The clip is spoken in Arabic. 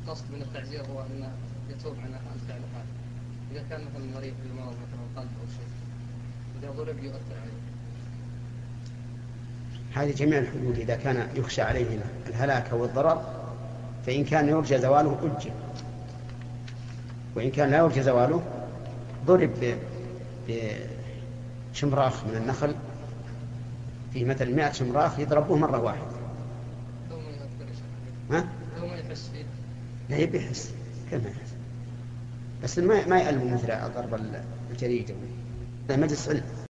القصد من التعزير هو أن يتوب عن فعل هذا. إذا كان مثلا مريض بالمرض مثلا قلب أو شيء إذا ضرب يؤثر عليه. هذه جميع الحدود إذا كان يخشى عليه الهلاك أو الضرر، فإن كان يرجى زواله أجل، وإن كان لا يرجى زواله ضرب بشمراخ من النخل، في مثل 100 شمراخ يضربوه مرة واحدة. ها؟ لا يبي يحس كما يحس، بس ما يألم مثل ضرب الجريد. هذا مجلس علم.